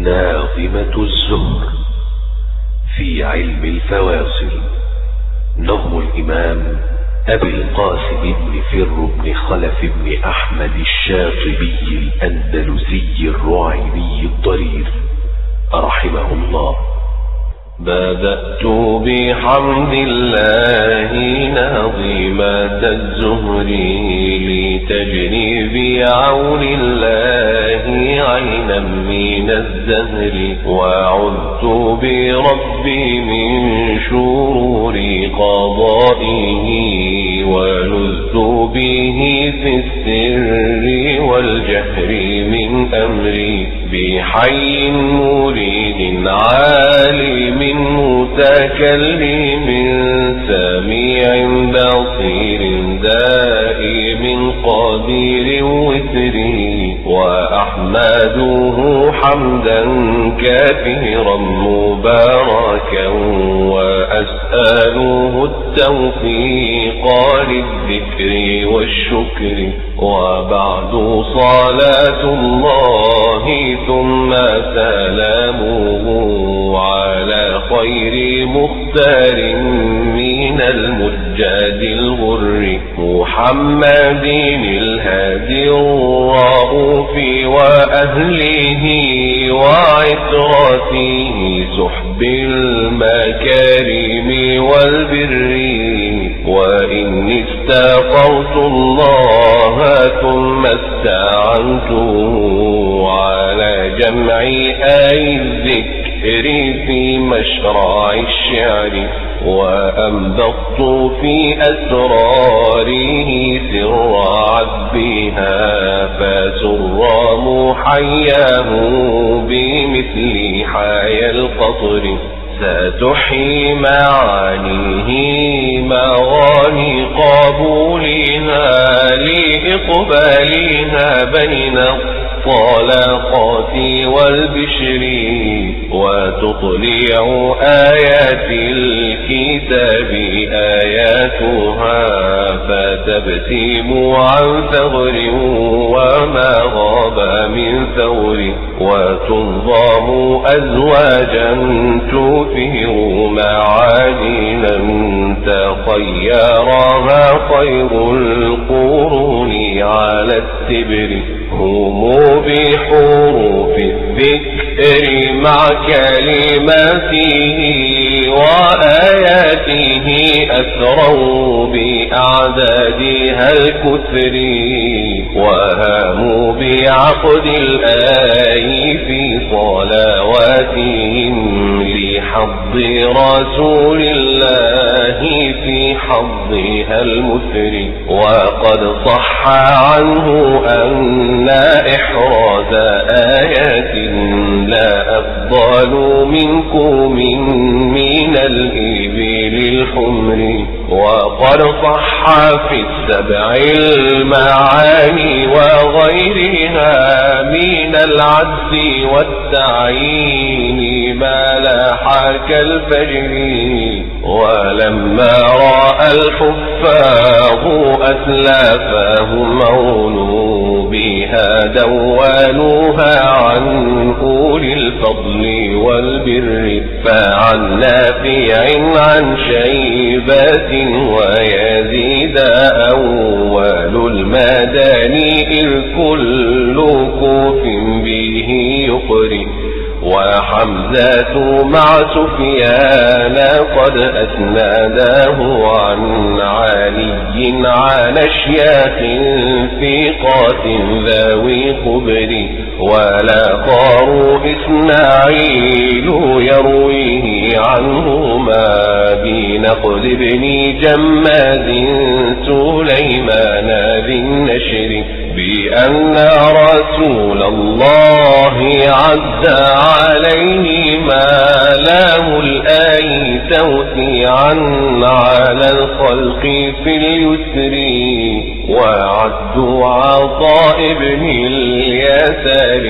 ناظمة الزهر في علم الفواصل. نظم الإمام أبي القاسم بن فر بن خلف بن أحمد الشاطبي الأندلسي الرعيني الضرير رحمه الله. بدأت بحمد الله ناظمة الزهر لتجري بعون الله عينا من الزهر، وعذت بربي من شرور قضائه، ولذت به في السر والجهر من أمري، بحي مريد عالم متكلم سميع بصير دائم قدير وتري، وأحمده حمدا كثيرا مباركا، وأسأله التوفيق للذكر والشكر. وبعد صلاة الله ثم سلامه على خير مختار من المجاد الغر، محمد الهادي الرؤوف وأهله وعترته سحب المكارم والبر. وإني استغفرت الله ثم استعنته على جمع آي الذكر في مشرع الشعر، وأنبضت في أسراره سر عذبها، فسر محياه بمثل حيا القطر. ستحيي معانيه مغاني قبولها لإقبالها بين الطلاقات والبشر، وتطلع آيات الكتاب آياتها، فتبتيم عن ثغر وما غاب من ثور، وتنظم أزواجا تثير معادنا تخيرها خير القرون على التبر. هم بحروف الذكر مع كلماته وآياته أسروا بأعدادها الكثر، وهاموا بعقد الآي في صلواتهم لحظ رسول الله في حظها المثر. وقد صح عنه أن إحراز آيات لا أفضل منكم من الإبل الحمر. وقد صح في السبع المعاني وغيرها من العدس والتعيين ما لاح كالفجر. ولما رأى الحفاظ أسلافهم عونوا بها دونوها عن أولي الفضل والبر، فعن نافع عن شيبة ويزيد أول المداني إذ كل كوف به يقري. وحمزة مع سفيان قد أسناده عن علي عن أشياخ ثقات ذوي خبر. ولاقاه إسماعيل يرويه عنهما بنقد بن جماد سليمان ذي النشر، بأن رسول الله عز عليه ما له الآي توسيعا على الخلق في اليسر. وعد عطاء بن اليسار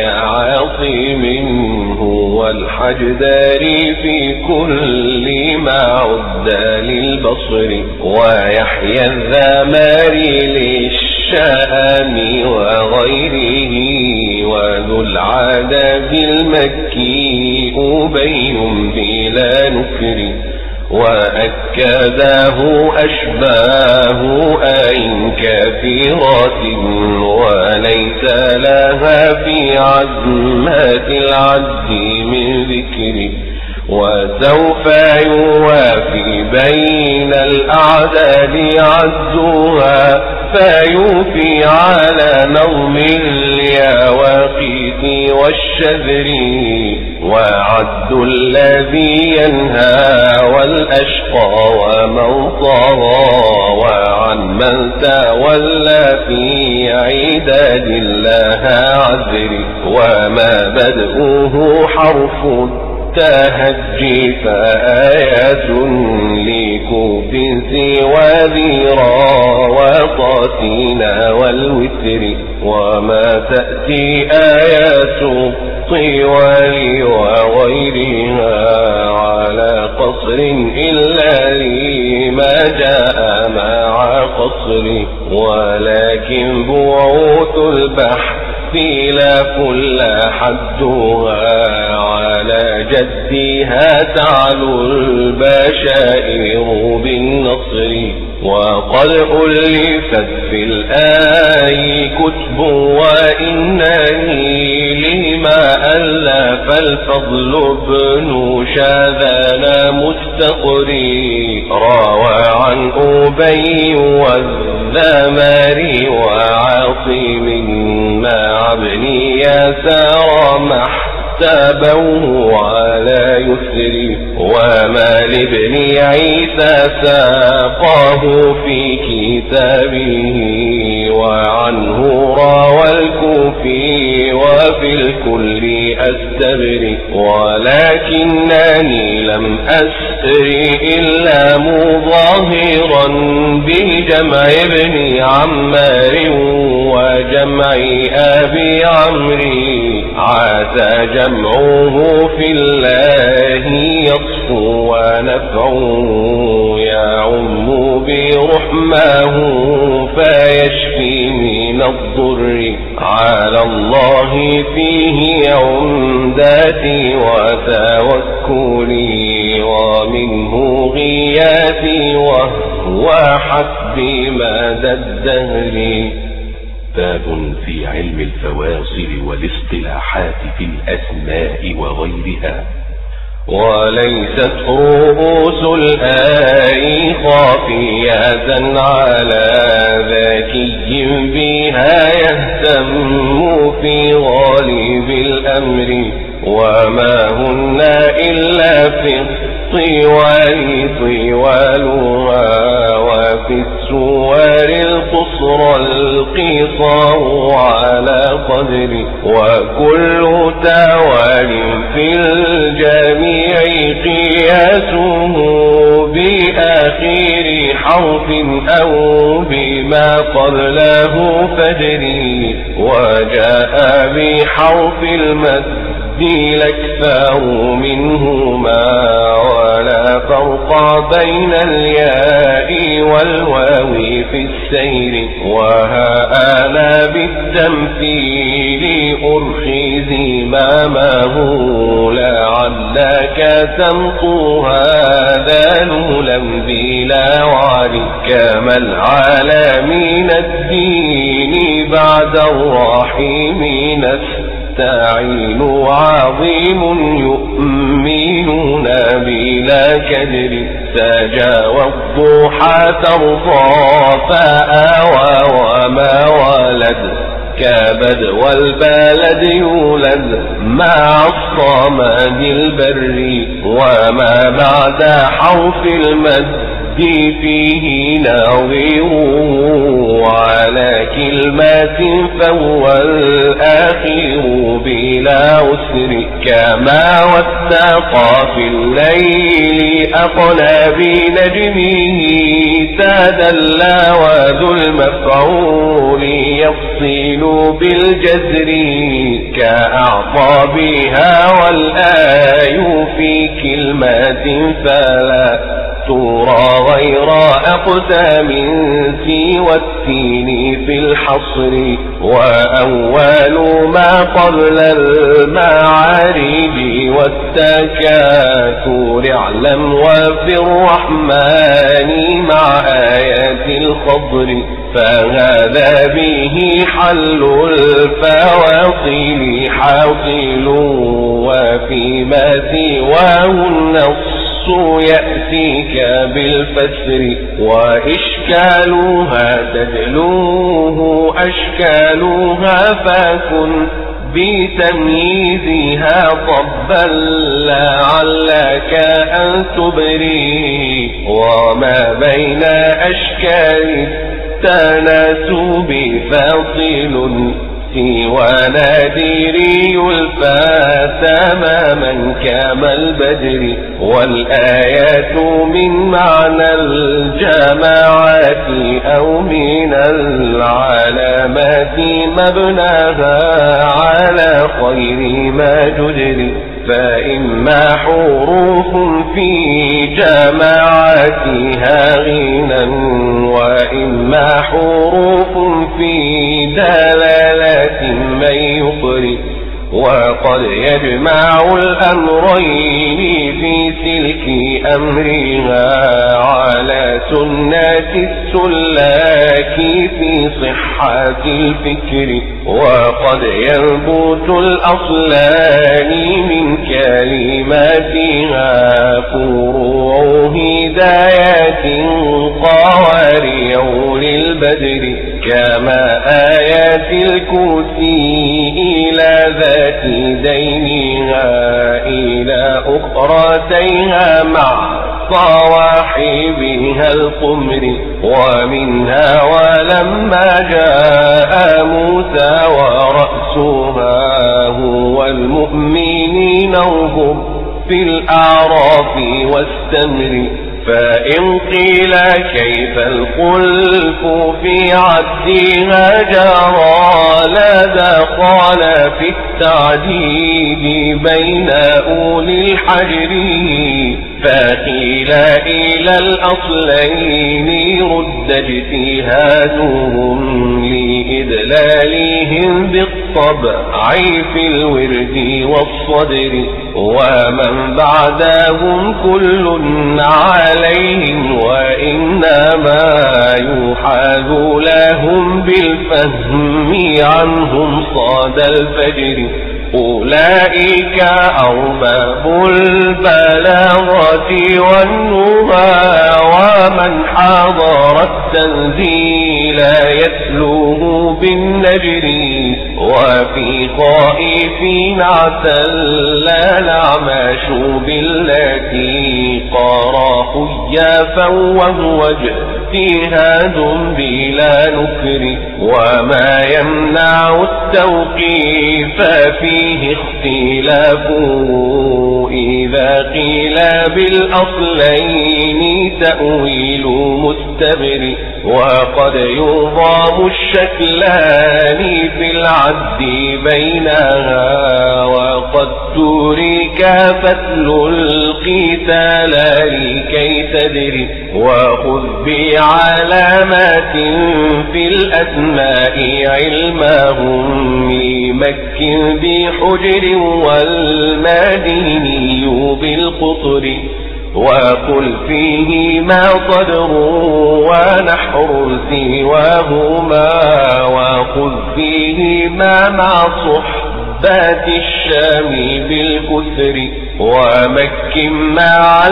كعاصم هو الحجداري في كل ما عد للبصر. ويحيى الذماري الشام وغيره، وذو العذاب المكي أبي بلا نكر، وأكداه أشباه آي كثيرات، وليس لها في عزمات العد من ذكر، وسوف يوافي بين الأعداد عدها، فيوفي على نظم اليواقيت والشذر، وعد الذي ينهى والأشقى ومن طغى، وعن من تولى في عداد الله عذر، وما بدؤه حرف تهجي فآيات لكوف سوى ذيرا وطاسين والوتر، وما تأتي آيات الطوال وغيرها على قصر إلا لما جاء مع قصر، ولكن بعوث البحث لا كل حدها، على جدها تعلو البشائر بالنصر، وقد ألفت في الآي كتب، وإنني لما ألف الفضل بن شاذان مستقري، روى عن أبي والذمر وعاصم مع ابن يسار محتبوه على يسر، وما لابن عيسى ساقاه في كتابه، وعنه روى الكوفي وفي الكل أستبري، ولكنني لم أسر إلا مظاهرا بجمع ابن عمار وجمع أبي عمري، عسى جمعه في الله يصفو ونفعه يعم برحمه فيشفي من الضر، على الله فيه عمداتي وتوكلي، ومنه غياثي وهو حسبي مدى الدهر. باب في علم الفواصل والاصطلاحات في الأسماء وغيرها. وليست رؤوس الآي خافية على ذكي بها يهتم في غالب الأمر، وما هن إلا في الطوال طوالها، وفي السور القصر القصار على قدر، وكل توال في الجميع قياسه بآخر حرف أو بما قبله فجري، وجاء بحرف المد الأكثر منهما، ولا فرق بين الياء والواو في السير، وها أنا بالتمثيل أرخي زمامه، لعلك تمطو هذا نولا بلا وعد، كما العالمين الدين بعد الرحيم تعين عظيم يؤمنون بلا كدر، سجى والضحى ترضى فآوى وما ولد، كبد والبلد يولد مع الصمد البري، وما بعد حرف المد فيه نظيره، على كلمة فهو الآخر بلا عسر، كما واتقى في الليل أقنى بنجمه تدلى، وذو المفعول يفصل بالجزر، كأعطى بها والآي في كلمة فلا ترى غير أقسام سوى التين في الحصر وأول ما قبل المعارج والتكاثر اعلم وفي الرحمن مع آيات الخضر فهذا به حل الفواصل حاصل وفيما سواه النص يأتيك بالفسر وإشكالها تدلوه أشكالها فكن بتمييزها طبا لعلك أن تبري وما بين أشكال التناسب فاصل سوى نادري الفا تماما كما البدر والآيات من معنى الجماعات أو من العلامات مبناها على خير ما جدر فإما حروف في جماعاتها غنى وإما حروف في دلالات من يقري وقد يجمع الأمرين في سلك أمرها على سنة السلاك في صحة الفكر وقد ينبت الأصلان من كلماتها فروع هدايات قوارع للبدر كما آيات الكرسي إلى ذات دينها إلى أخرتيها مع صواحبها القمر ومنها ولما جاء موسى ورأسها هو المؤمنين وهم في الأعراف واستمر فإن قيل كيف الخلف في عدها جرى لدى قال في التعديد بين أولي الحجر فقيل إلى الأصلين رد اجتهادهم لإدلالهم بالطبع في الورد والصدر ومن بعدهم كل عليهم وإنما يحاذ لهم بالفهم عنهم صاد الفجر أولئك أرباب البلاغة والنهى ومن حضر التنزيل يتلوه بالنجر وفي خائفين اعتل الأعماش بالتي قرى خيافا وهو اجتهاد بلا نكر وما يمنع التوقيف فيه اختلاف إذا قيل بالأصلين تأويل مستبر وقد يضام الشكلان في العد بينها وقد ترك فتل القتال لكي تدري وخذ بعلامات في الأسماء علمهم لمكن بحجر والمديني بالقطر وقل فيه ما صدر ونحر سواهما وخذ فيه ما مع صحبات الشام بالكسر ومكن مع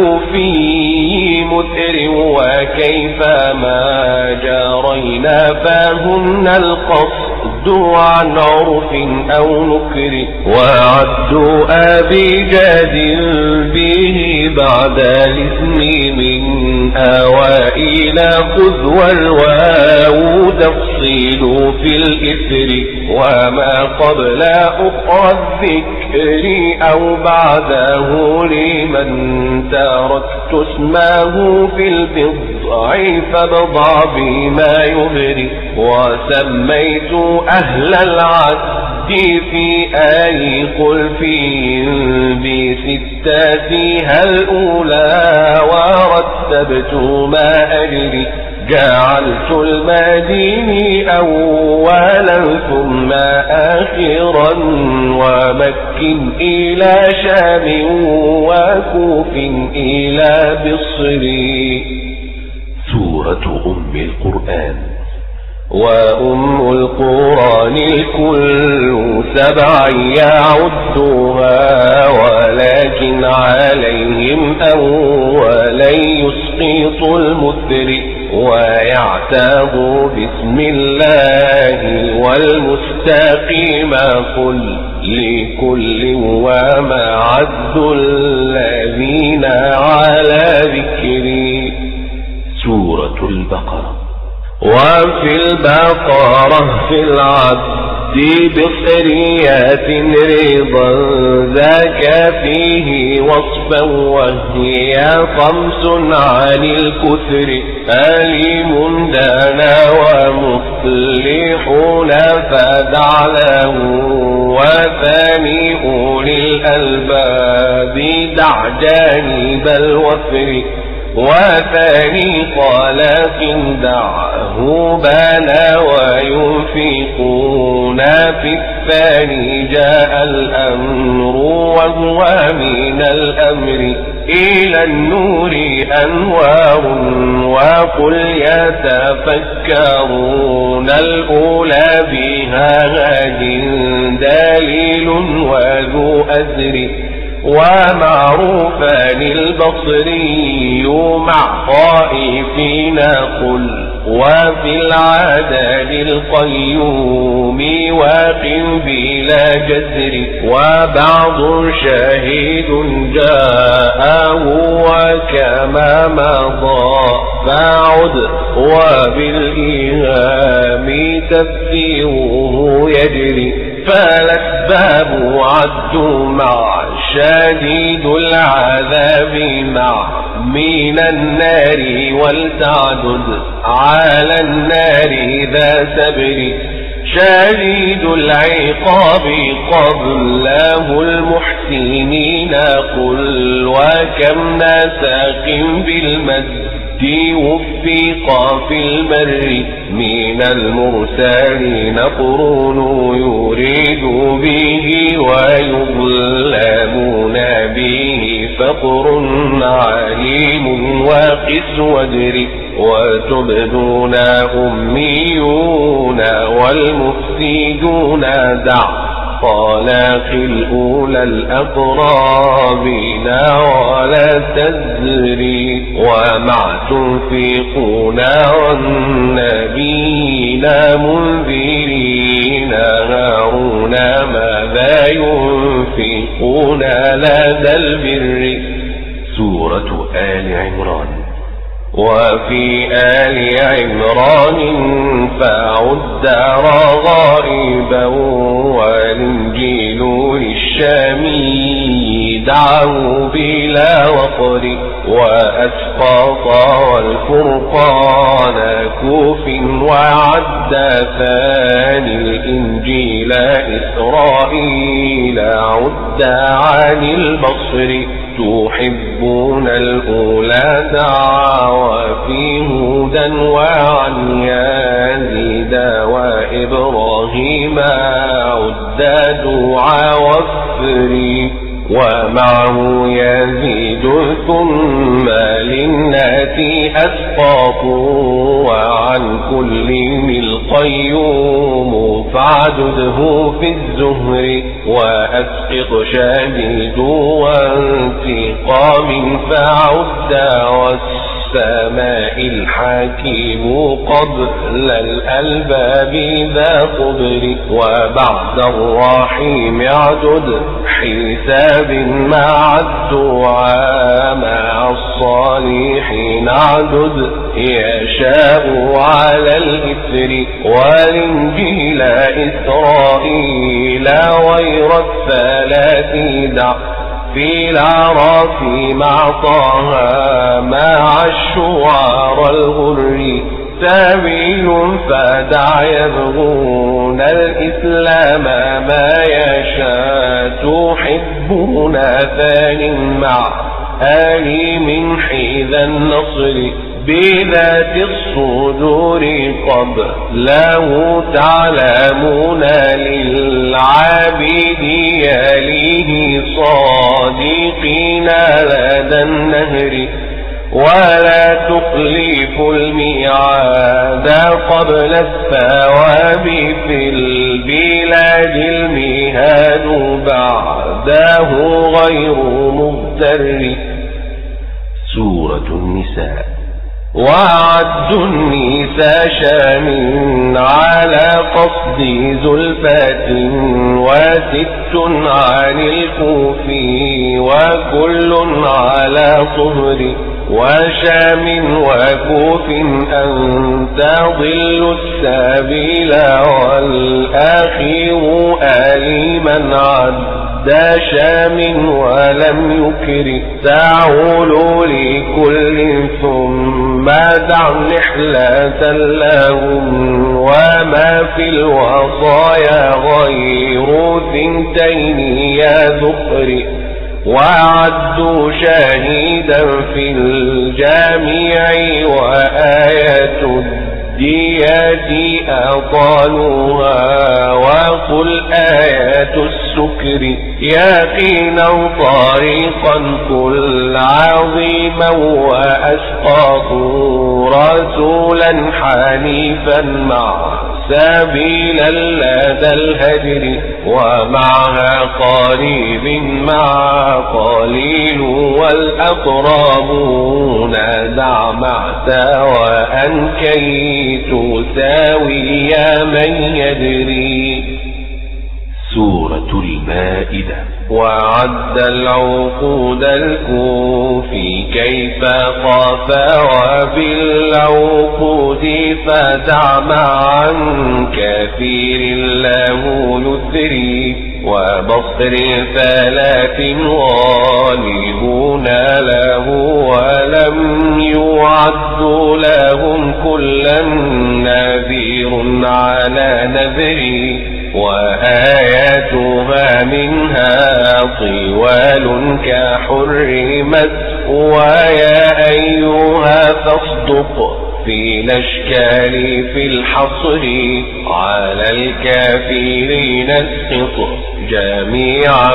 الكوفي مثر وكيفما جارينا فهن القصد عن عرف أو نكر وعدوا أبجاد به بعد الاسم من أوائل خذ والواو تفصيل في الإثر وما قبل أخرى الذكر أو بعده لمن تركت اسمه في البضع فبضع بما يبري وسميت أهل العد في آي قل فيهم بستاتها الأولى ورتبت ما أجري جعلت المدين أولا ثم آخرا ومكن إلى شام وكوف إلى بصر. سورة أم القرآن. وأم القرآن الكل 7 يعدها ولكن عليهم أولا يسقط المثر ويعتاب بسم الله والمستقيم قل لكل وما عد الذين على ذكري. سورة البقرة. وفي البقرة في العبد بصريات رضا ذاك فيه وصفا وهي 5 عن الكثر أليم دانا ومصلحون فدع له وثاني أولي الألباب دع جانب الوفر وثاني طلاق دعه بانا وينفقون في الثاني جاء الأمر وهو من الأمر إلى النور أنوار وقل يتفكرون الأولى بها هاد دليل وذو أزر ومعروفان البصري مع خائفين قل وفي العدد القيوم واقم بلا جزر وبعض شهيد جاءه وكما مضى فعد وبالإيهام تفسيره يجري فالأسباب عد مع شديد العذاب مع من النار ولتعدد على النار ذا سبر شديد العقاب قبله المحسنين قل وكم ناسق بالمد وفق في المر من المرسلين قرون يريد به ويظلمون به فقر عليم واقس ودر وتبدون أميون والمفسدون دع طلاق الأولى الأقرابين ولا تزري ومع تنفقون والنبيين منذرين هارون ماذا ينفقون لدى البر. سورة آل عمران. وفي آل عمران فعد غائبا والإنجيل للشامي دعوا بلا وقر وأسقاط والفرقان كوف وعد ثاني الإنجيل إسرائيل عد عن البصر تحبون الأولى دعوى في هودا وعن يزيد وإبراهيم عد دعا وفري ومعه يزيد ثم للناس أسقاط وعن كل القيوم فاعدده في الزهر وأسقط شديد وانتقام فعد والسماء الحكيم قبل الألباب ذا قبر وبعد الرحيم عدد حساب مع الدعاء مع الصالحين عدد يشاء على الإثر والإنجيل إسرائيل غير الثلاث دع في العراف مع طه مع الشعار الغر سبيل فدع يبغون الإسلام ما يشاء تحبون ثان مع آلي من حيذا النصر بذات الصدور قبله تعلمون للعابد يليه صادقين لدى النهر ولا تخلف الميعاد قبل الثواب في البلاد المهاد بعده غير مغتر. سورة النساء. وعد النساء شام على قصد زلفة وست عن الكوفي وكل على طهر وشام وكوف أن تضل السبيل والآخر آلما عد شام ولم يكر تعول لكل ثم دع نحلة لهم وما في الوصايا غير ثنتين يا ذكر وعدوا شهيدا في الجامع وآية الديات أطالوها وقل آية السكر يقينا طريقا كل عظيما وأسقاطوا رسولا حنيفا مع سبيلا لدى الهجر ومعها قريب مع قليل والأقربون دع معت وأن كي تساوي من يدري. سورة المائدة. وعد العقود الكوفي كيف خاف وبالعقود فدع معا كثير له يثري وبصر ثلاث غالبون له ولم يعد لهم كلا نذير على نذري وآياتها منها طوال كحرمت ويا أيها فاصدق في الأشكال في الحصر على الكافرين اسقط جميعا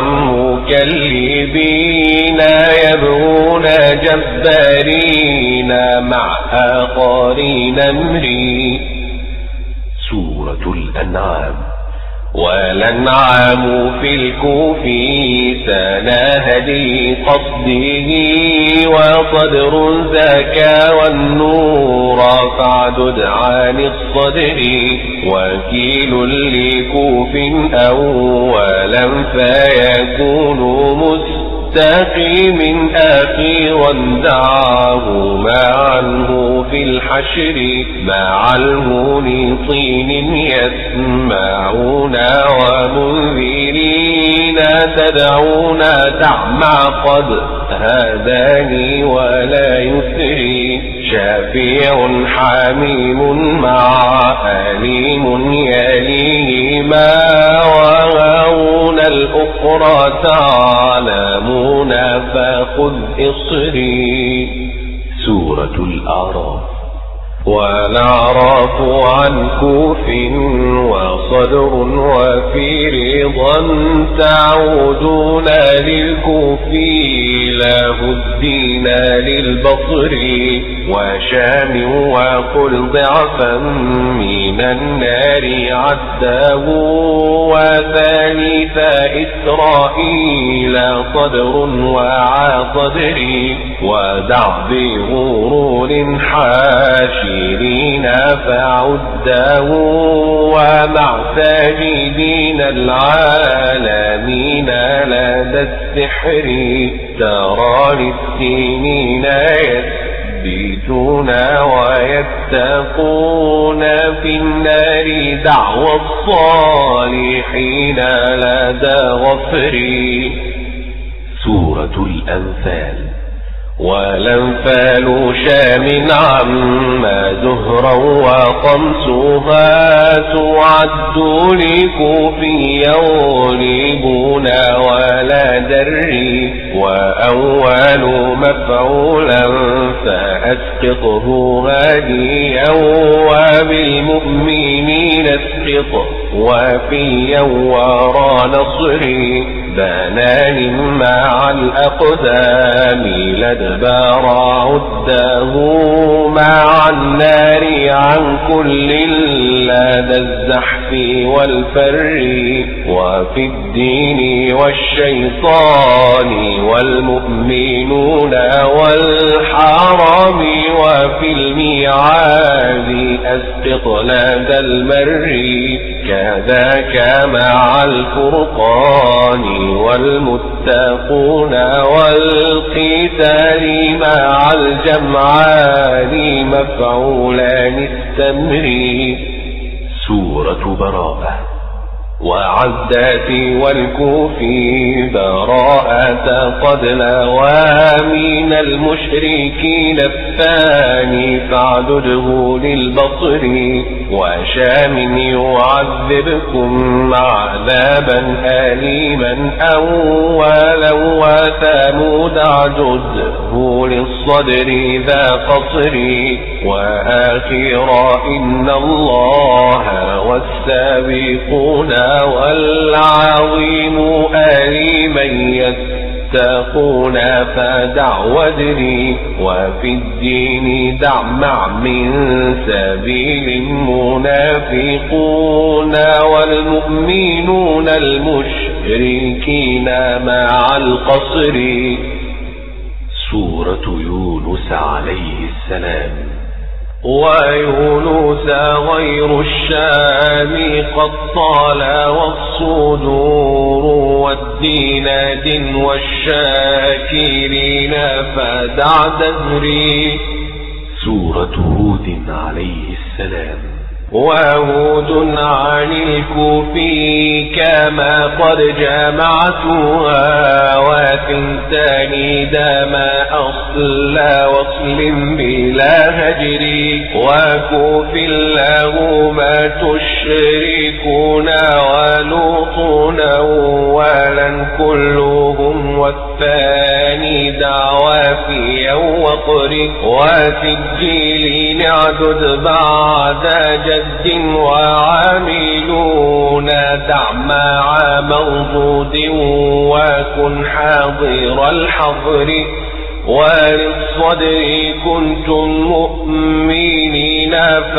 مكلبين يبغون جبارين مع آخرين امري. سورة الأنعام. والأنعام في الكوفي سنهدي قصده وصدر زكا والنور فاعدد عن الصدر وكيل لكوف أولا فيكون مستقيم أخيرا دعاه ما عنه في الحشر مع المنيطين يسمعون ومنذرين تدعون تعمى قد هداني ولا يسري شفيع حميم مع أليم يليهما وهون الأخرى تعلمون فخذ إصري. سورة الأعراف. والأعراف عن كوف وصدر وفي رضا تعودون للكوفي له الدين للبصر وشام وقل ضعفا من النار عده وثالث إسرائيل صدر وعى صدري ودع بغرور حاشرين فعده ومع ساجدين العالمين لدى السحر ترى للسنين يثبتون ويتقون في النار دعوى الصالحين لدى غفر. سورة الأنفال. والأنفال شام عما زهرا وقمسها تعد لكوفيا ولبونا ولا دري وأول مفعولا فأسقطه هاديا وبالمؤمنين اسقط وفيا ورى نصري بنان مع الأقدام لدبار عده مع النار عن كل لدى الزحف والفر وفي الدين والشيطان والمؤمنون والحرام وفي الميعاد أسقط لدى المر كذاك مع الفرقان والمتقون والقتال مع الجمعان مفعولان استمري. سورة براءة. وعدت والكوفي براءة قد نوى من المشركين الثاني فاعدده للبصر وشام يعذبكم عذابا أليما أولا وثمود اعجده للصدر ذا قصر وآخرا إن الله والسابقون والعظيم أليمن يتقون فدع وادري وفي الدين دع مع من سبيل المنافقون والمؤمنون المشركين مع القصر. سورة يونس عليه السلام. ويونس غير الشام قد طال والصدور والدين دن والشاكرين فدع دهري. سورة هود عليه السلام. وهود عن الكوفي كما قد جمعتها وثنتان دما أصل وصل بلا هجر وكوف له ما تشركون ولوطون أولا كلهم والثاني دعوى في وقر وسجيل نعدد بعد جد وعاملون دع مع موجود وكن حاضر الحضر وللصدر كنتم مؤمنين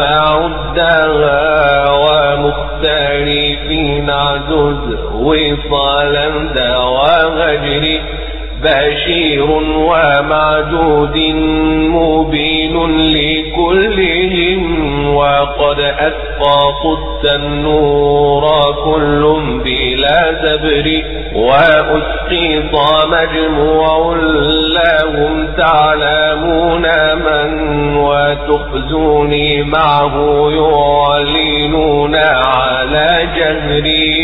فعدها ومختلفين عجز وصالا دوا هجر بشير ومعدود مبين لكلهم وقد أسقط التنور كل بلا زبر وأسقط مجموع لهم تعلمون من وتخزوني معه يعلنون على جهري.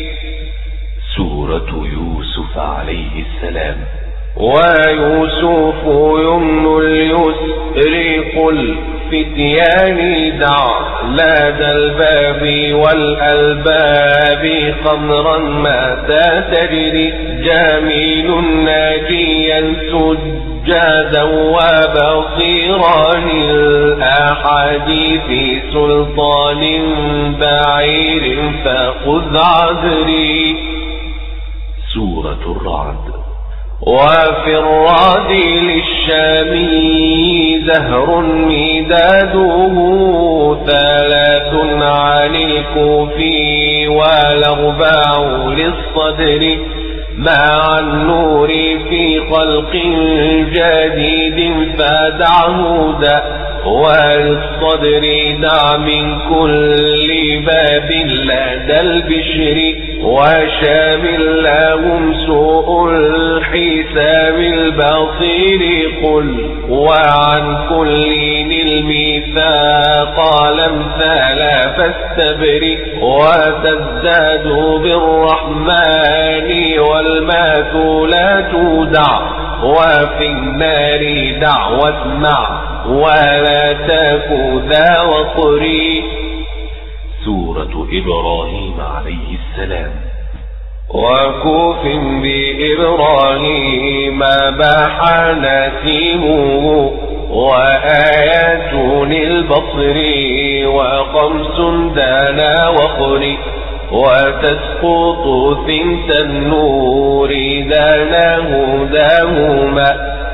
سورة يوسف عليه السلام. ويوسف يمن اليسر قل فتياني دع لدى الباب والألباب خمرا متى تجري جميل ناجيا سجادا وبصيرا الأحاديث سلطان بعير فخذ عذري. سورة الرعد. وفي الرعد للشامي زهر مداده 3 عن الكوفي والأربع للصدر مع النور في خلق جديد فدعه دع وللصدر دع من كل باب لدى البشر وشامل لهم سوء الحساب البصير قل وعن كل الميثاق الأمثال فاستبرئ وتزداد بالرحمن والمات لا تودع وفي النار دع واسمع ولا تك ذا وقري. سورة إبراهيم عليه السلام. وكوف بإبراهيم باح نسيمه وآيات البصر وخمس دانا وقري. وتسقط ثنت النور داناه داهما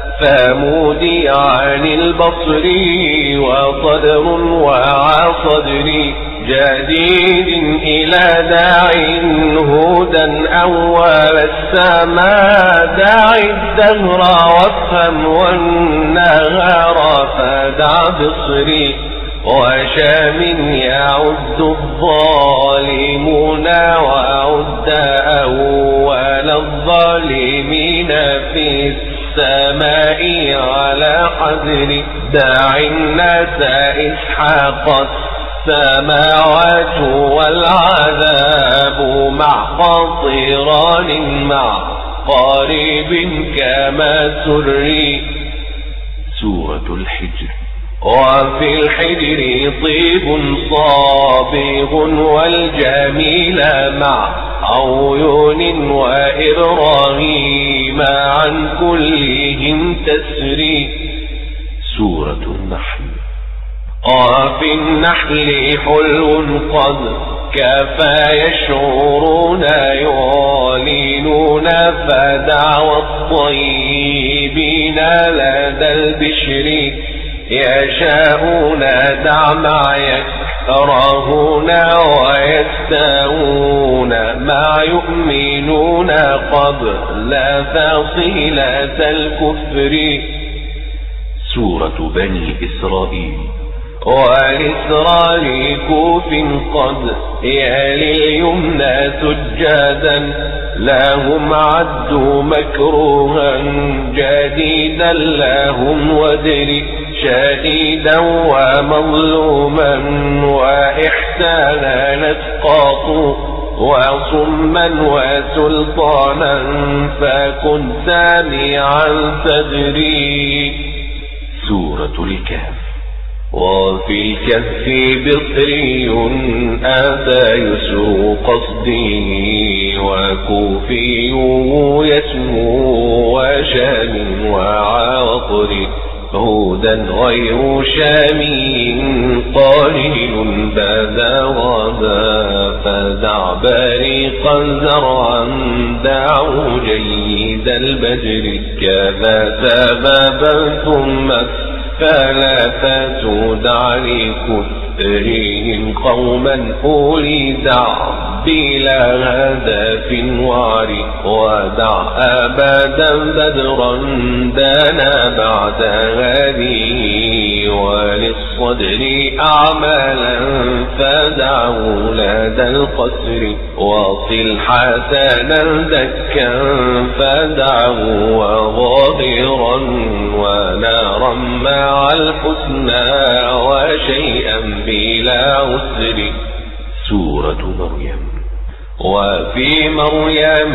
فمودي عن البصر وصدر وعى صدري جديد إلى داع هدى أول السماء داع الدهر وافهم والنهار فدع بصري. وشام يعد الظالمون وعد أول الظالمين في السماء على حذر داع الناس إسحاق السماوات والعذاب مع قاطران مع قريب كما سري. سورة الحجر. وفي الحجر طيب صابغ والجميل مع عيون وإبراهيم عن كلهم تسري. سورة النحل. وفي النحل حلو قد كفى يشعرون يعلنون فدعوى الطيبين لدى البشر يشاءون دع ما يكرهون ويستاءون ما يؤمنون قبل فصيلة الكفر. سورة بني إسرائيل. والإسرائيل كوف قد يلي اليمنى سجادا لهم عدوا مكروها جديدا لهم ودري شديدا ومظلوما وإحسانا نسقاط وصما وسلطانا فكن سامعا تدري. سورة الكهف. وفي الكهف بصري أتى يسر قصدي وكوفي يسمو وشام وعاطري هودا غير شامي قليل بدا غدا فدع بريقا زرعا دعوا جيد البجر كذا سببا ثم فلا تدع لكفرهم قوما أولي دع بلا هدف وعري ودع أبدا بدرا دانا بعد هذه وللصدر أعمالا فدعوا لدى القصر وصل حسنا دكا فدعوا وظاهرا ونارا مع الحسنى وشيئا بلا عسر. سورة مريم. وفي مريم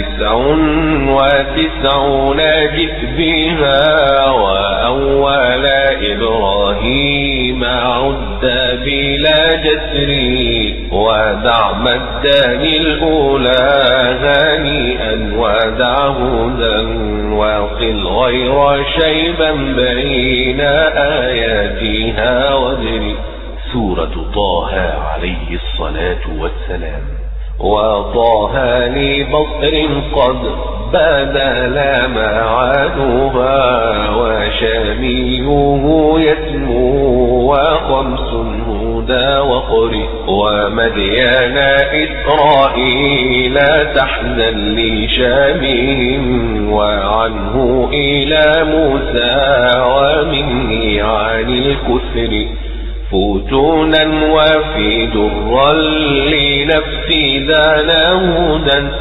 99 جئت بها وأول إبراهيم عد بلا جسر ودع مداني الأولى هانئا ودع هدى وقل غير شيبا بين آياتها ودري. سورة طه عليه الصلاة والسلام. وطه لبصر قد بدل معادها وشاميه يسمو وخمس هدى وقري ومديان إسرائيل تحزن لشامهم وعنه إلى موسى ومنه عن الكسر فتونا وفي درا لنفسي ذا هدى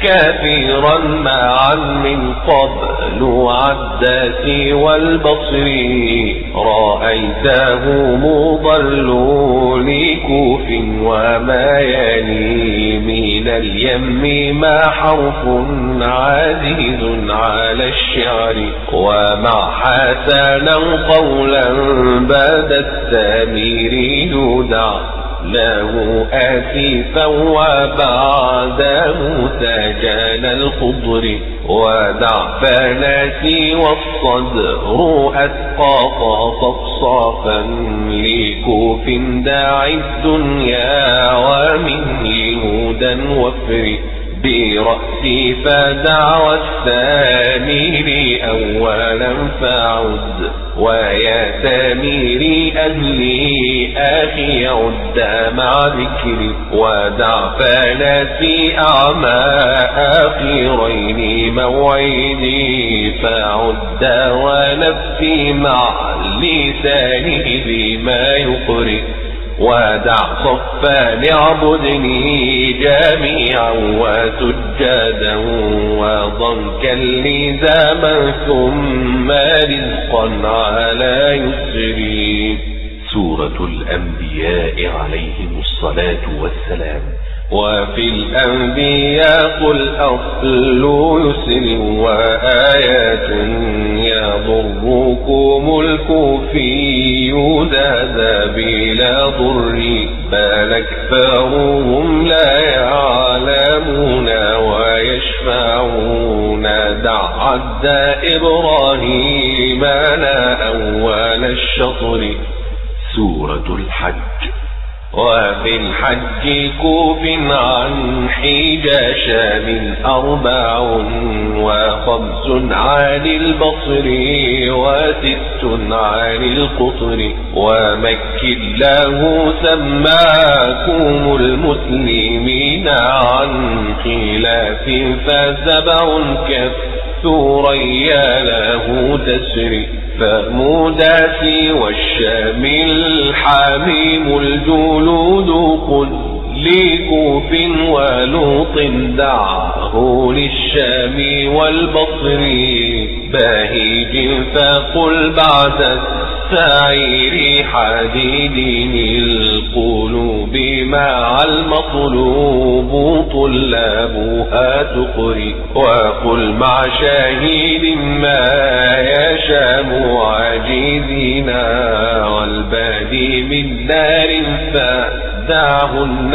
كثيرا معا من قبل عداس والبصر رأيته مضل لكوف وما يلي من اليم ما حرف عزيز على الشعر ومع حسنا قولا بعد السمير يدع له آسفا وبعده سجن الخضر ودع فناسي والصدر أسقاط صفصافا لكوف داعي الدنيا ومن هدى وفر برأسي فدعوى السامير أولا فعد ويا سامير أهلي أخي عد مع ذكري ودع فناسي أعمى أخيرين موعدي فعد ونفسي مع لساني بما يقرئ ودع صفا ليعبدني جميعا وسجدا وضنكا لزاما ثم رزقا على يسري. سورة الأنبياء عليهم الصلاة والسلام. وفي الأنبياء قل أصل يسر وآيات يضركم الكوفي ذا بلا ضر بل أكثرهم لا يعلمون ويشفعون دع عد إبراهيم لا أول الشطر. سورة الحج. وفي الحج كوف عن حجاش من 4 و5 عن البصر و6 عن القطر ومك له سماكم المسلمين عن خلاف ف7 كالثريا له تسر فموداسي والشام الحميم الجلود قل لكوف ولوط دعه للشام والبصر باهيج فقل بعد السعير حديد القلوب مع المطلوب طلابها تقري وقل مع شهيد ما يشام عجيزنا والبادي من نار فدعهن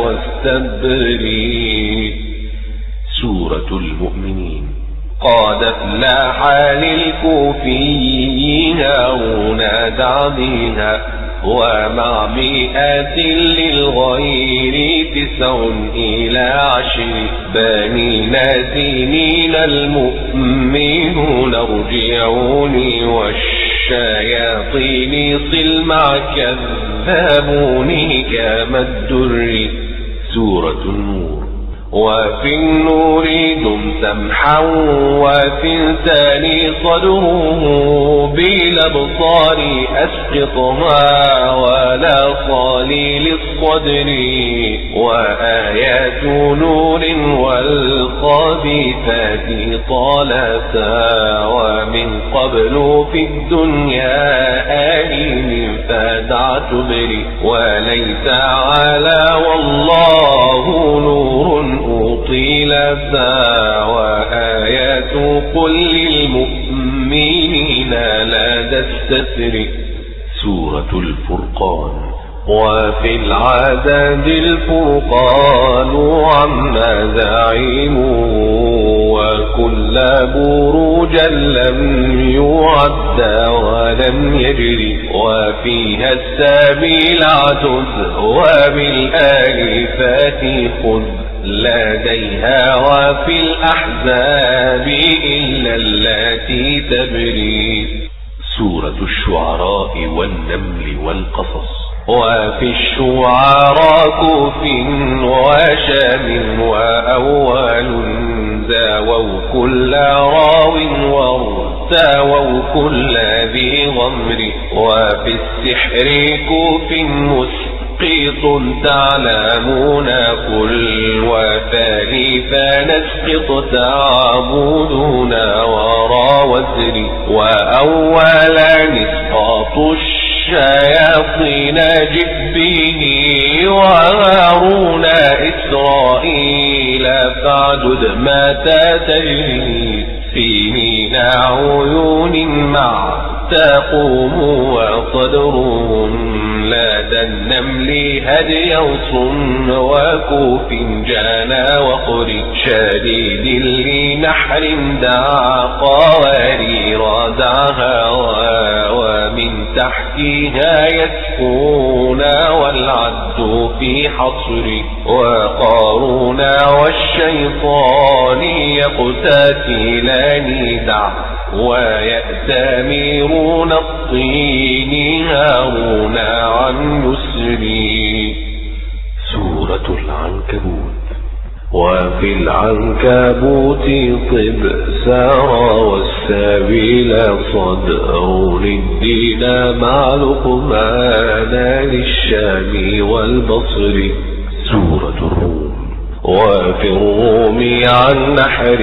واستبري. سورة المؤمنين. قد أفلح للكوفي هارون دعديها ومع 100 للغير 9 إلى 10 بنين سنين المؤمنون ارجعوني والشياطين صل مع كذابوني كما الدر. سورة النور. وفي النور دم سمحا وثنتان صدره بالابصار اسقطها ولا صالي للصدر وآيات نور والخبيثات طالتا ومن قبل في الدنيا آلين فدع تبري وليس على والله نور أطيل ذا وآيات قل للمؤمنين لا تستتر. سورة الفرقان. وفي العدد الفرقان عما زعيموا وكل بروجا لم يعد ولم يجري وفيها السبيل عدد وبالآلفات خذ لديها وفي الأحزاب إلا التي تبري. سورة الشعراء والنمل والقصص. وفي الشعراء كوف وشام وأول زاووا كل راو وارتاووا كل ذي غمر وفي السحر كوف مسقط مسقط تعلمون كل وثالثا نسقط تعبدون ورا وزري وأولا نسقط الشياطين جبه وهارون إسرائيل فاعدد متى تجري سنين عيون مع تقوم وصدرهم لدى النمل هدي صن وكوف جانا وقر شديد لنحر دعا قوارير دعها ومن تحتها يسكون والعد في حصر وقارون والشيطان يقتتلان دع ويأتمرون الطين هارون عن يسري. سورة العنكبوت. وفي العنكبوت طب سارى والسبيل صدر للدين مع لقمان للشام والبصر. سورة الروم. وفي الروم عن نحر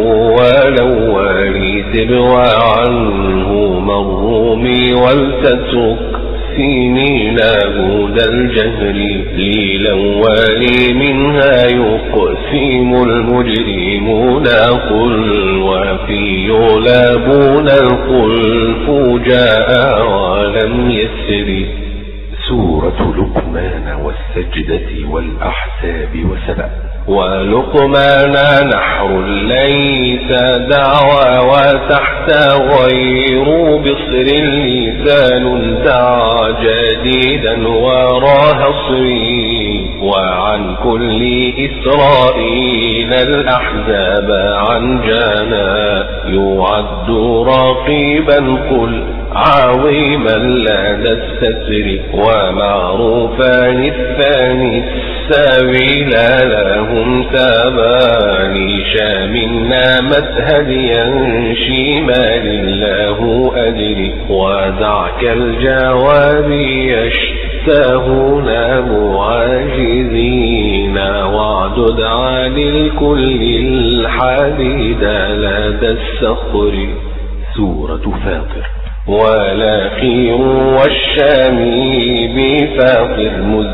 ولوالي سر وعنه مروم ولتترك سنين هدى الجهل للأول منها يقسم المجرمون قل وفي يلابون الخلف جاء ولم يسر. سورة لقمان والسجدة والأحساب وسبأ. ولقمان نحر ليس دعوى وتحت غير بصر لسان دعا جديدا وراه صري. وعن كل إسرائيل الأحزاب عن جانا يعد رقيبا قل عظيما لدى الستر. ومعروفان الثاني السبيل لهم تابان شام نامت هديا شمال له أدري. ودعك الجواب يشتهون معاجزين واعدد عن الكل الحديد لدى الصخر. سورة فاطر. والأخير والشامي بفاطر مذ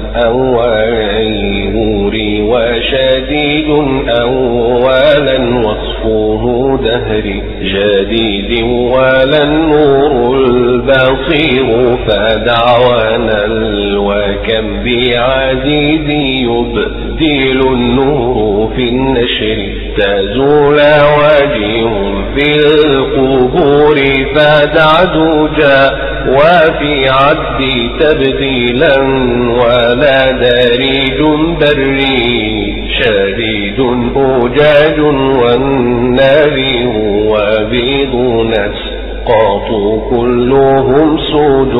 أولي وشديد أولا وصفه دهري جديد ولا النور البصير فدعوانا وكم بعزيز يبدل النور في النشر. تزول وجه في القبور فتعدجا وفي عد تبديلا ولا دريج بري شديد أجاج والنذير وبيض نسقط كلهم سود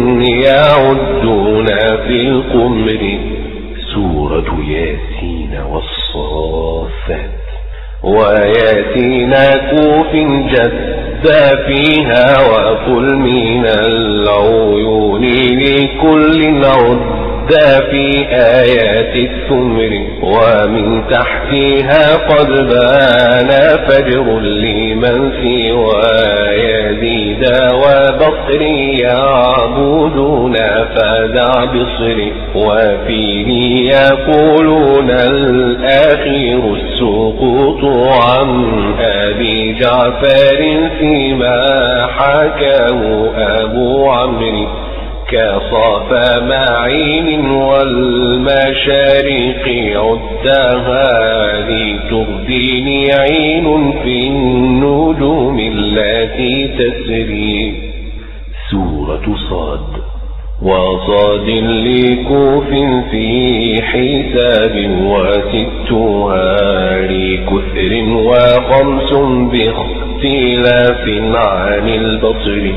يعدون في القمر. سورة ياسين والصافات. وياتين كوف جد فيها وقل من العيون لكل عد في آيات الثمر. ومن تحتها قد بان فجر لمن سوى يزيد وبصر يعبدون فدع بصر. وفيه يقولون الأخير السقوط عن أبي جعفر فيما حكاه أبو عمرو كصاف معين والمشارق عدها لتغديني عين في النجوم التي تسري. سورة صاد. وصاد لكوف في حساب وستها لكثر وخمس باختلاف عن البصر.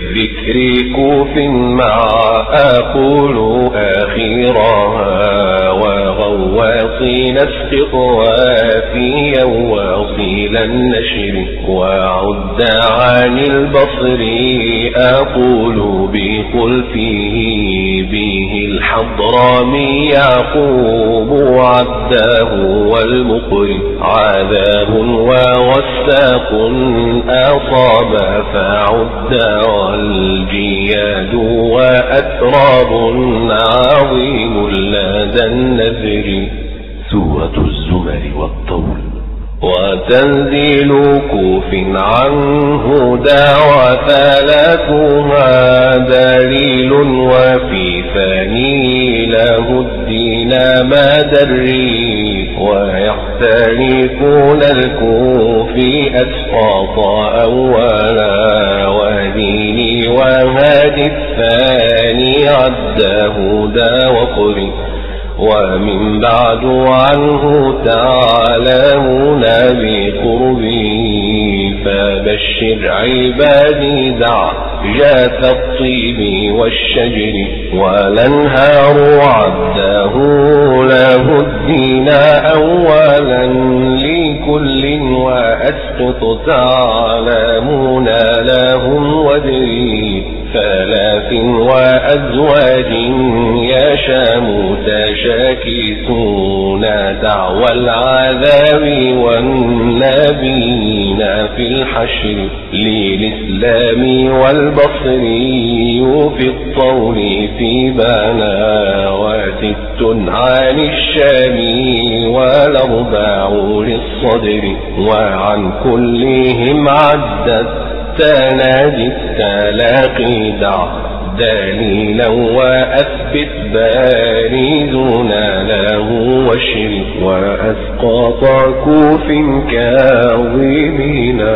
فبالذكر كوف مع أقول آخرها وغواصين اسقط وافيا واصيل النشر وعد عن البصر أقول بخلفه به الحضرمي يعقوب عبده والمقري عذاب ووساق أصاب فعد والجياد وأتراب عظيم لدى النذر. سورة الزمر والطول. وتنزيل كوف عنه دعوى ثلاثها دليل وفي ثاني له الدين ما دري ويختلفون الكوف أسقاط أولا وديني وهادي الثاني عده دا وقري ومن بعد عنه تعلمون بقربي فبشر عبادي دع جاث الطيب والشجر والانهار عده له الدين أولا لكل وأسقط تعلمون لهم ودري ثلاث وأزواج يا شام تشاكسون دعوى العذاب والنبيين في الحشر للإسلام والبصري في الطول في بنا وست عن الشام والأربع للصدر وعن كلهم عدت تنادي التلاقي دع دليلا وأثبت بارزنا له واشرك وأسقاط كوف كاظمين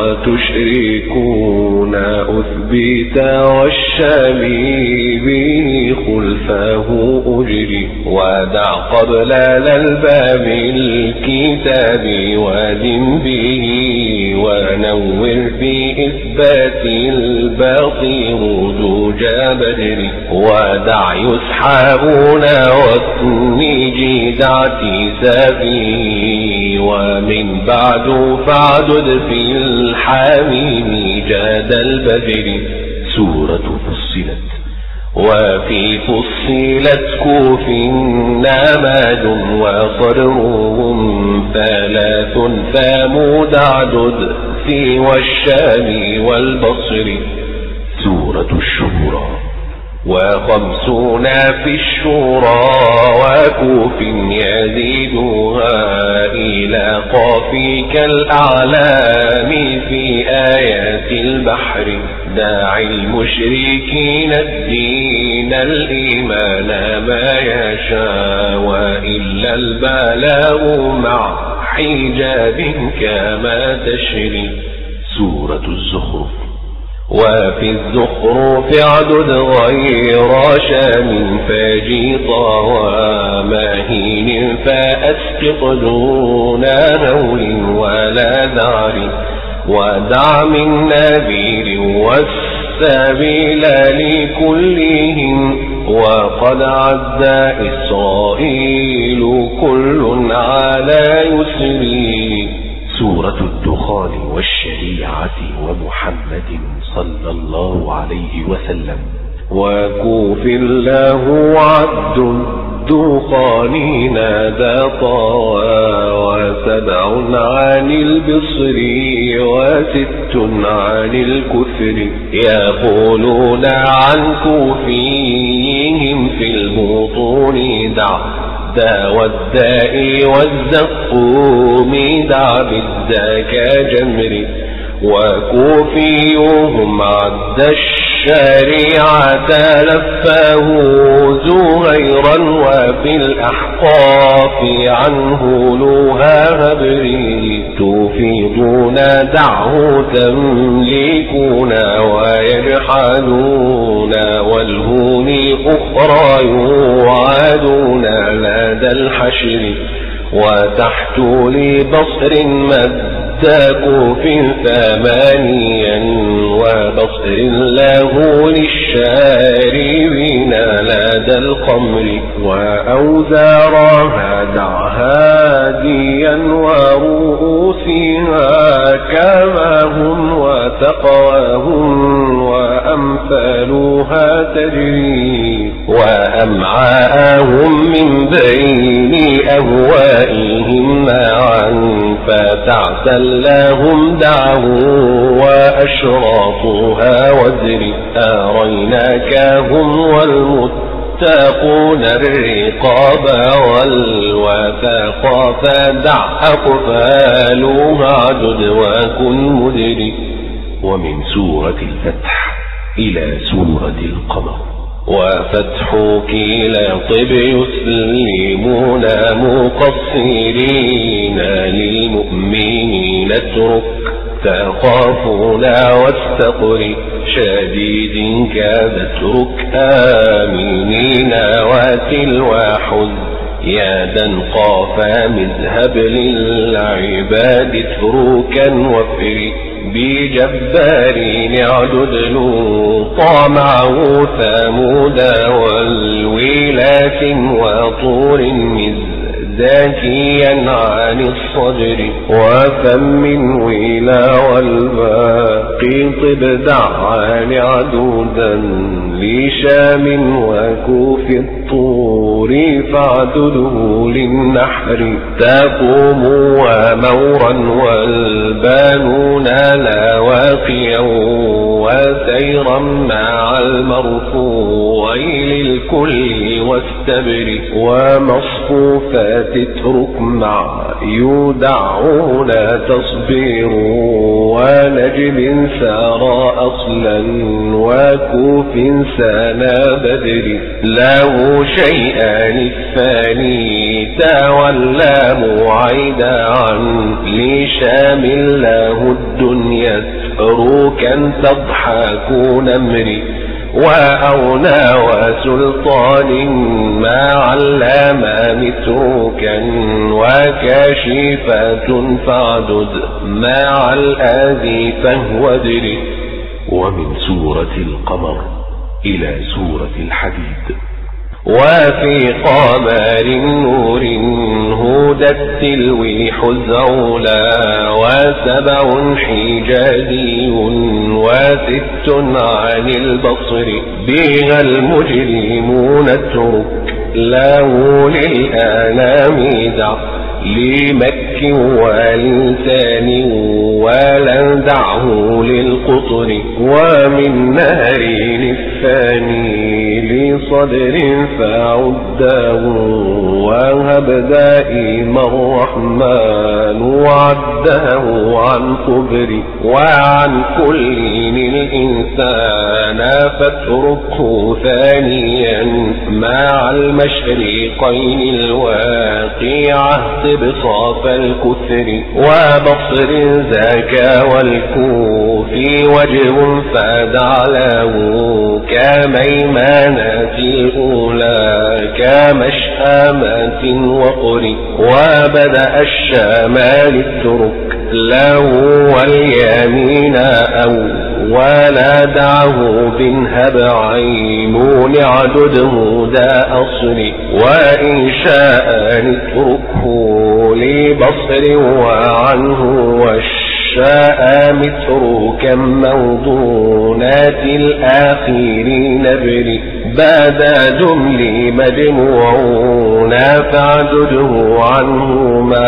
وتشركون أثبت والشامي به خلفه أجري ودع قبل الباب الكتاب ودم به ونور بإثبات الباطل رجوج بدر ودع يسحبون واتني دعتي سافي ومن بعد فاعدد في الحميم جاد البدر. سورة فصلت. وفي فصلت كوف نماد وصدرهم ثلاث ثمود عدد في والشام والبصر. سورة الشورى. وخمسون في الشورى وكوف يزيدها إلى قافك الأعلام في آيات البحر داعي المشركين الدين الإيمان ما يشاء وإلا البلاغ مع حجاب كما تشري. سورة الزخرف. وفي الزخرف عدد غير شام فجيطا وماهين فأسقط دون هول ولا ذعر ودع من نذير والسبيل لكلهم وقد عد إسرائيل كل على يسري. سورة الدخان والشريعة ومحمد صلى الله عليه وسلم. وكوف له عد الدخان نادى طوى وسبع عن البصر وست عن الكثر يقولون عن كوفيهم في البطون دع والداء والزقوم دع بالذاك جمر. وكوفيهم عد الشريعة لفاه زهيرا وفي الأحقاف عنه لها هبري تفيضون دعه تملكون ويجحدون والهون أخرى يوعدون لدى الحشر. وتحت لبصر مد تاكوف ثمانيا وبصر له للشاربين لدى القمر وأوزارها دع هاديا ورؤوسها كما هم وتقواهم وأمثالها تجري وأمعاءهم من بين أهوائهم معا فتعتلهم دعه وأشراطها وزر أريناكهم والمتقون الرقاب والوثاق فدع أقفالها عدد وكن مدري. ومن سورة الفتح إلى سورة القمر. وفتح كلا طب يسلمون مقصرين للمؤمنين اترك تخافون واستقر شديد كاد اترك آمنين وتلو حز يادا قافا مذهب للعباد اتركا وفر بجبارين عدد طامعه ثمود والويلات وطور زاكيا عن الصدر وفم ويلا والباقي طب دعان عدودا لشام وكوف الطور فاعدده للنحر تقوم ومورا والبانون لا واقيا وسيرا مع المرفوع للكل واستبر ومصفوفات اترك مع يودعون تصبير ونجم سارى أصلا وكوف سانا بدر له شيئان الثاني تولى معيدا عن لشام له الدنيا تروكا تضحكون امري وأونى وسلطان ما علم متروكا وكاشفة فاعدد مع الآذي فهو دري. ومن سورة القمر إلى سورة الحديد. وفي قمر نور هدى التلو حزعولا وسبع حجازي وست عن البصر بها المجرمون اترك له للآلام دع لمك ولسان ولن دعه للقطر ومن نهر للثاني لصدر فعده وهب دائما الرحمن وعده عن كبر وعن كل الإنسان فاتركه ثانيا مع المشرقين الواقعة بصاف الكثر وبصر زكا والكوفي وجه فدع له كميمانات الأولى كمشآمات وقر وبدأ الشمال الترك له واليمين أو ولا دعه بنهب عينون عدده دا أصل وإن شاء نتركه لبصر وعنه والشاء متروكا موضونات الآخرين بري بعد جمل مجموعون فاعدده عنهما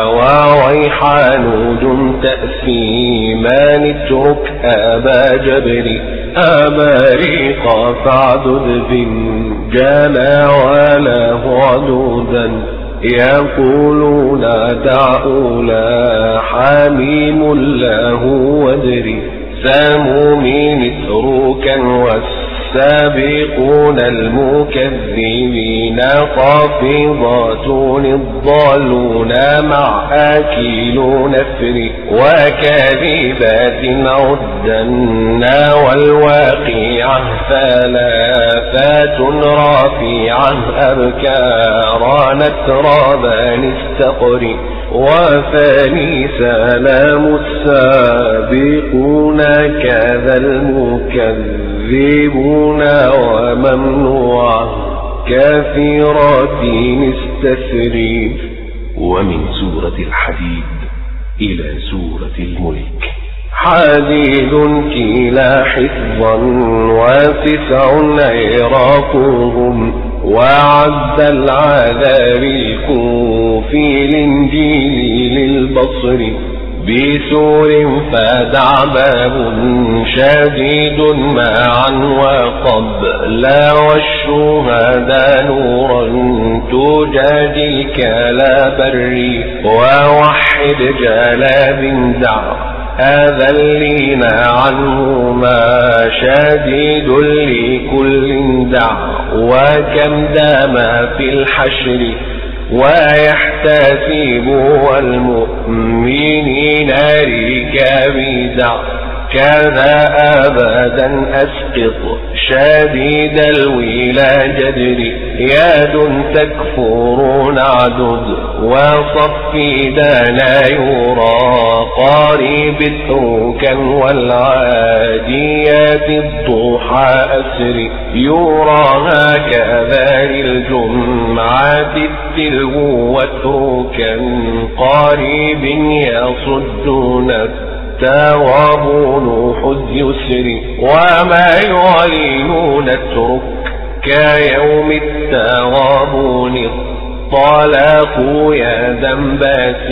وويحان دم تأثيما نترك أبا جبري أباريق فاعدد بنجانا وله عدودا يقولون دعونا حميم له ودري سامومين اتروكا والسابقون المكذبين قافضاتون الضالون مع آكلون فري وكاذبات عدنا والواقعة ثلاثات رافعة أبكارا نترابان استقري وثاني سلام السابقون كذا المكذبون وممنوع كثيرات استثري. ومن سورة الحديد إلى سورة الملك. حديد كلا حفظا وتسع عراقهم وعد العذاب الكوفي الإنجيل للبصر بسور فدع باب شديد معا وقبل والشهداء نورا تجادل كلا بري ووحد جلاب دع أذلين عنهما شديد لكل دع وكم دام في الحشر ويحتسب والمؤمنين ركاب دع كذا أبدا أسقط شديد الولا جدر يد تكفرون عدد وصفي دانا يرى قارب اتركا والعاديات الضحى أسر يرى هكذا للجمعة التلو واتركا قارب يصدون التوابون حذ يسر وما يعلنون اترك كيوم التوابون الطلاق يا ذنبات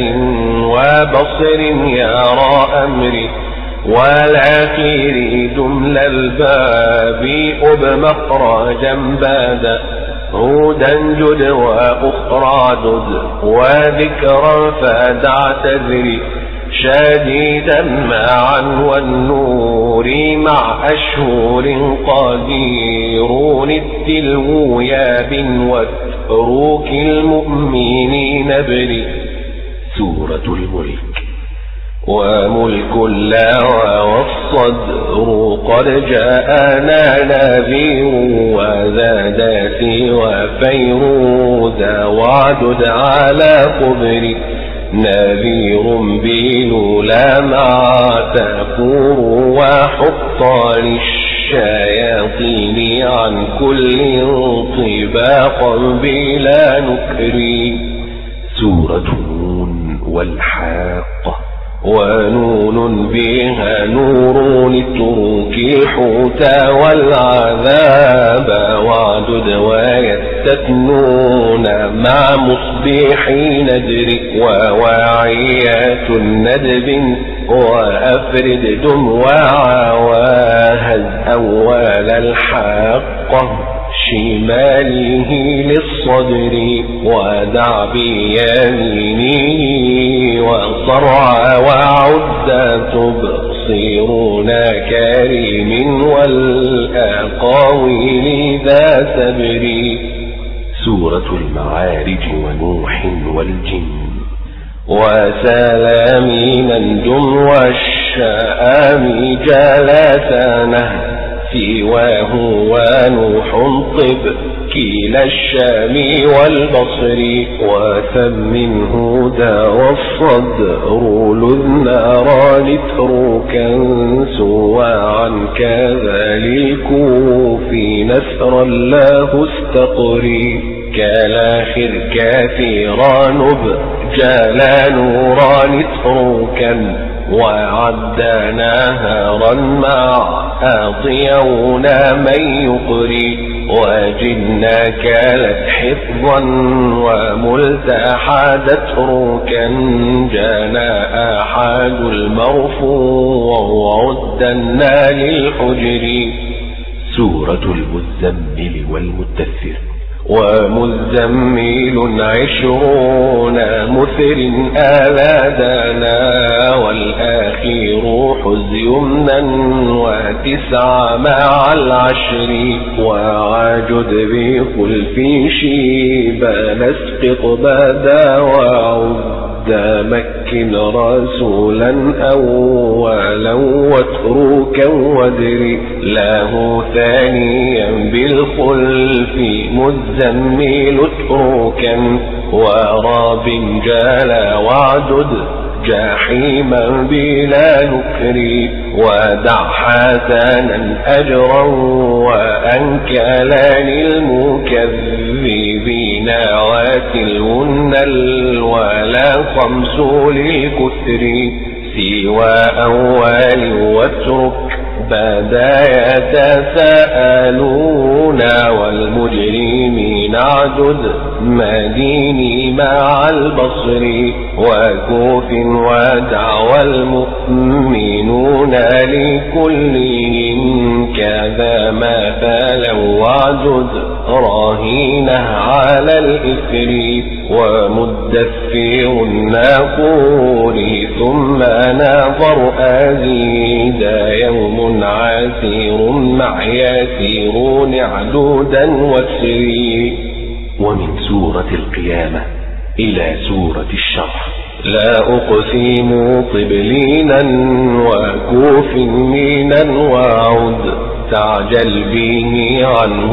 وبصر يرى أمري والأخير دمل الباب أبمخرجا بادا هودا جد وأخرى جد وذكرا فدع تذري شديدا معا والنور مع أشهر قديرون التلو ياب واتروك المؤمنين بري. سورة الملك. وملك الله والصدر قد جاءنا نذير وزاداتي وفيروز وعدد على قبري نذير بلولا مع تكور وحطان الشياطين عن كل طباقا بلا نكري. سورة نون والحاقة. ونون بها نور لتروك الحوت والعذاب وعدد ويستثنون مع مصبيحين ندر وواعيات الندب وأفرد دم وعواهز أول الحاقة شماله للصدر ودع بيمينه وصرع وعد تبصرون كريم والأقاويل ذا سبري. سورة المعارج ونوح والجن. وسلامي ننجم والشآم جلسانه سواه ونوح طب كلا الشام والبصر وثمن هدى والصدر للناران اتركا سواعا كذلك في نسر الله استقري كالاخر كثيرا نبجلا نوران اتركا وعد نهرا مع أطيون من يقري وجدنا كالت حفظا وملتحدت ركا جانا أحد المرفوع وعدنا للحجر. سورة المزمل والمدثر. ومزمل 20 مثر آلادنا والآخر حز يمنا و9 مع العشر وعجد بخلف شيبا نسقط بدا وعد مكة لكن رسولا أولا واتركا وادري له ثانيا بالخلف مزمل اتركا وراب جالا وعدد جحيما بلا نكر ودع حسنا أجرا وأنكلا للمكذبين وتلون الولا خمس للكثر سوى أول واترك بدا يتساءلون والمجرمين عدد مديني مع البصر وكوف ودعوى المؤمنون لكلهم كذا مثلا وعدد راهينه على الإثر ومدثر الناقور ثم نظر أزيد يوم عسير مع يسيرون عدودا وسري. ومن سورة القيامة إلى سورة الشرح. لا أقسم طبلينا وكوف مينا وعد تعجل به عنه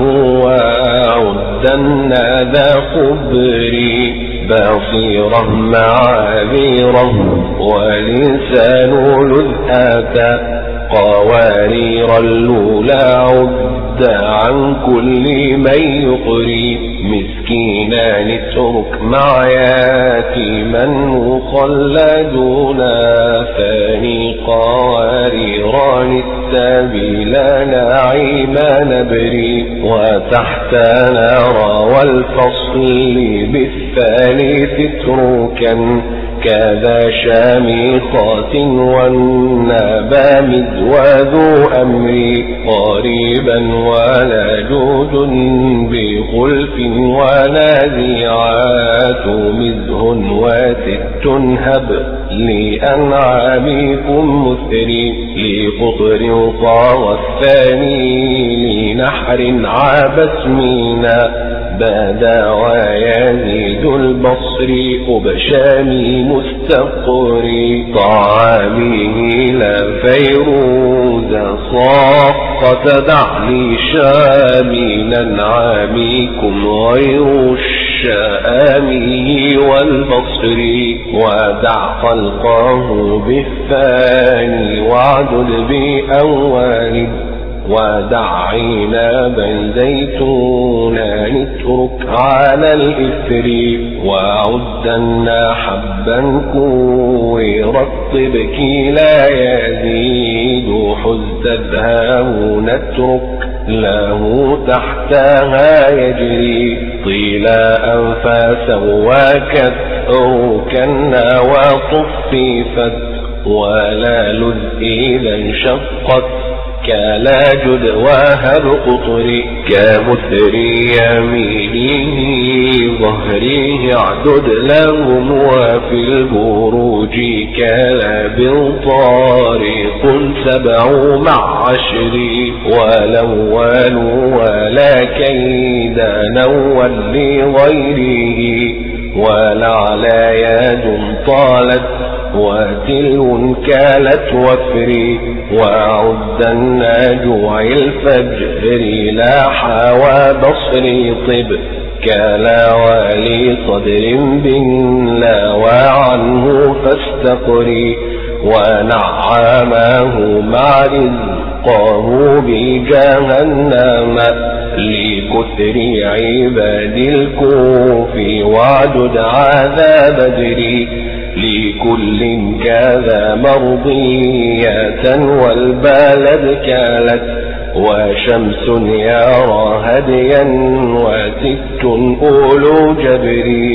وعدن ذا خبري بصيرا معاذيرا ولسان لذاتا قوارير اللولا عد عن كل من يقري مسكينا اترك مع يتيما مخلدون ثاني قواريران السبيلا نعيما نبري وتحت نرى والفصل بالثالث اتركا كذا شامخات والنبا مذوذ أمري قريبا ولا جود بخلف ونازعات مزه وست هب لأنعامكم مثري لقطر طاغ الثاني لنحر عابس مينا بدا ويزيد البصري أبشامي مستقري طعامه لا فيروز صاقة دعني شاملا عاميكم غير الشامي والبصري ودع خلقه بالثاني وعدد بأول ودع عنبا زيتونا نترك على الإثر وعدنا حبا كوي رطب لا يزيد حز تذهب نترك له تحتها يجري طيلا أنفاسا وكثر كنا وطففت ولا لذ إذا انشقت كلا جد وهب قطري كمثري يمينه ظهريه اعدد لهم وفي البروج كلا بالطارق 7 مع 10 والأول ولا كيد نول لغيره ولعلى يد طالت وتلو كالت وفري وعد جوع الفجر لاح وبصري طب كلا ولي صدر بلا وعنه فاستقري ونعمه مع رزقه بجهنم لكثر عباد الكوف وعدد عذاب بدري لكل كذا مرضية والبلد كالت وشمس يرى هديا وست أولو جبري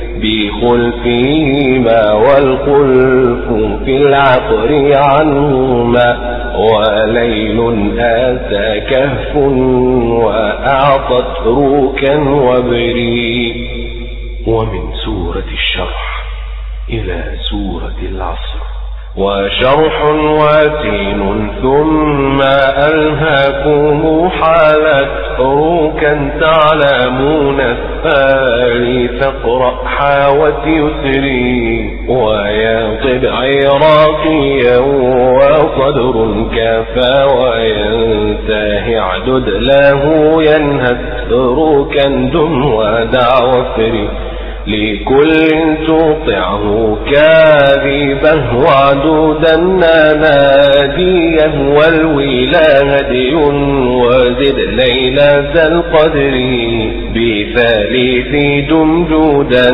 بخلفهما والخلف في العقر عنهما وليل آتى كهف وأعطت روكا وبري. ومن سورة الشرح إلى سورة العصر. وشرح واتين ثم ألهاكم حالت روكا تعلمون الثاني فاقرأ حاوت يسري وينطب عراقيا وصدر كفى وينتهي عدد له ينهد روكا دم ودع وفري لكل تطعه كاذبه وعدودا ناديه والولا هدي وزد ليلة القدر بثالث جمجودا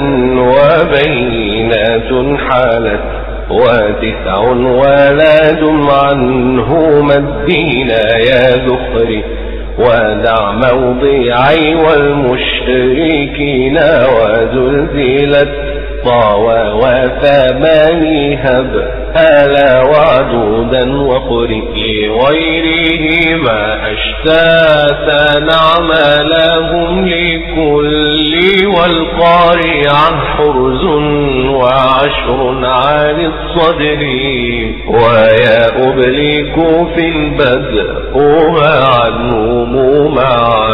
وبينات حالت وتسع ولا دم عنهما الدين يا ذخري ودع موضعي والمشركين وزلزلت طاوى وثماني هب آلا وعدودا وقرئ لغيره ما أشتاتا نعم لهم لكل والقارئ عن حرز وعشر عن الصدر ويا أبليك في البدء عنهم مع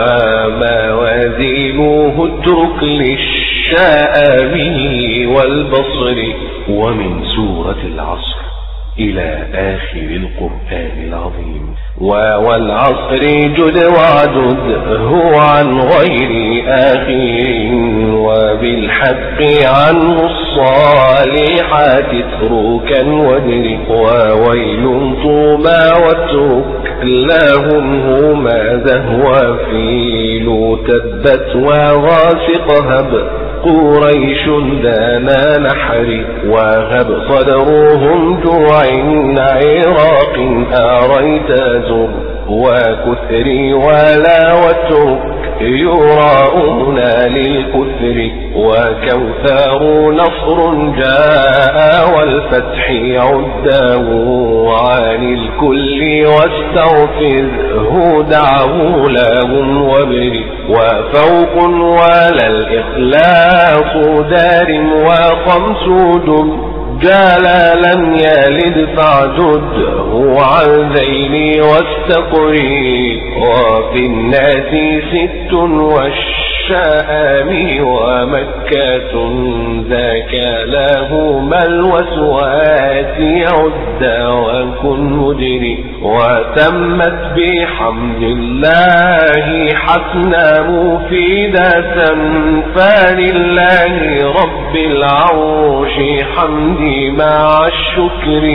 موازينه اترك للشائب والبصر. ومن سورة العصر إلى آخر القرآن العظيم. والعصر جد وعدد هو عن غير آخر وبالحق عنه الصالحات اتركا وادر وويل طوبى واترك لهم هما ذهوى فيل تبت وغاسق هب قريش دانا نحر وهب صدرهم جوع عراق أريت زر وكثري ولا واترك يراؤون للكثر وكوثر نصر جاء والفتح عداه عن الكل واستغفره دعه لهم وبر وفوق ولا الإخلاص دار وخمس دم جلالا يلد فاعدده عن ذيل واستقري وفي الناس 6 والشام ومكة ذاك لهما الوسوات عد وكن مدري وتمت بحمد الله حسنا مفيدة فلله رب العرش حمدي مع الشكر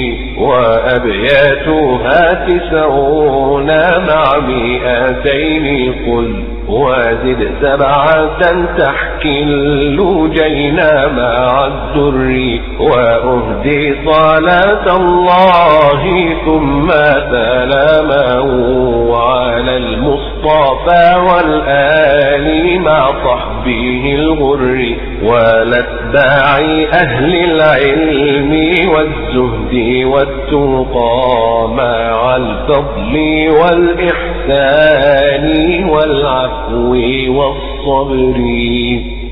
وأبياتها 90 مع 200 قل وزد 7 تحكي اللجين مع الدر وأهدي صلاة الله ثم سلامه على المصطفى والآل مع صحبه الغر والاتباع أهل العلم والزهد والتقى مع الفضل والإحسان والعفو والصبر.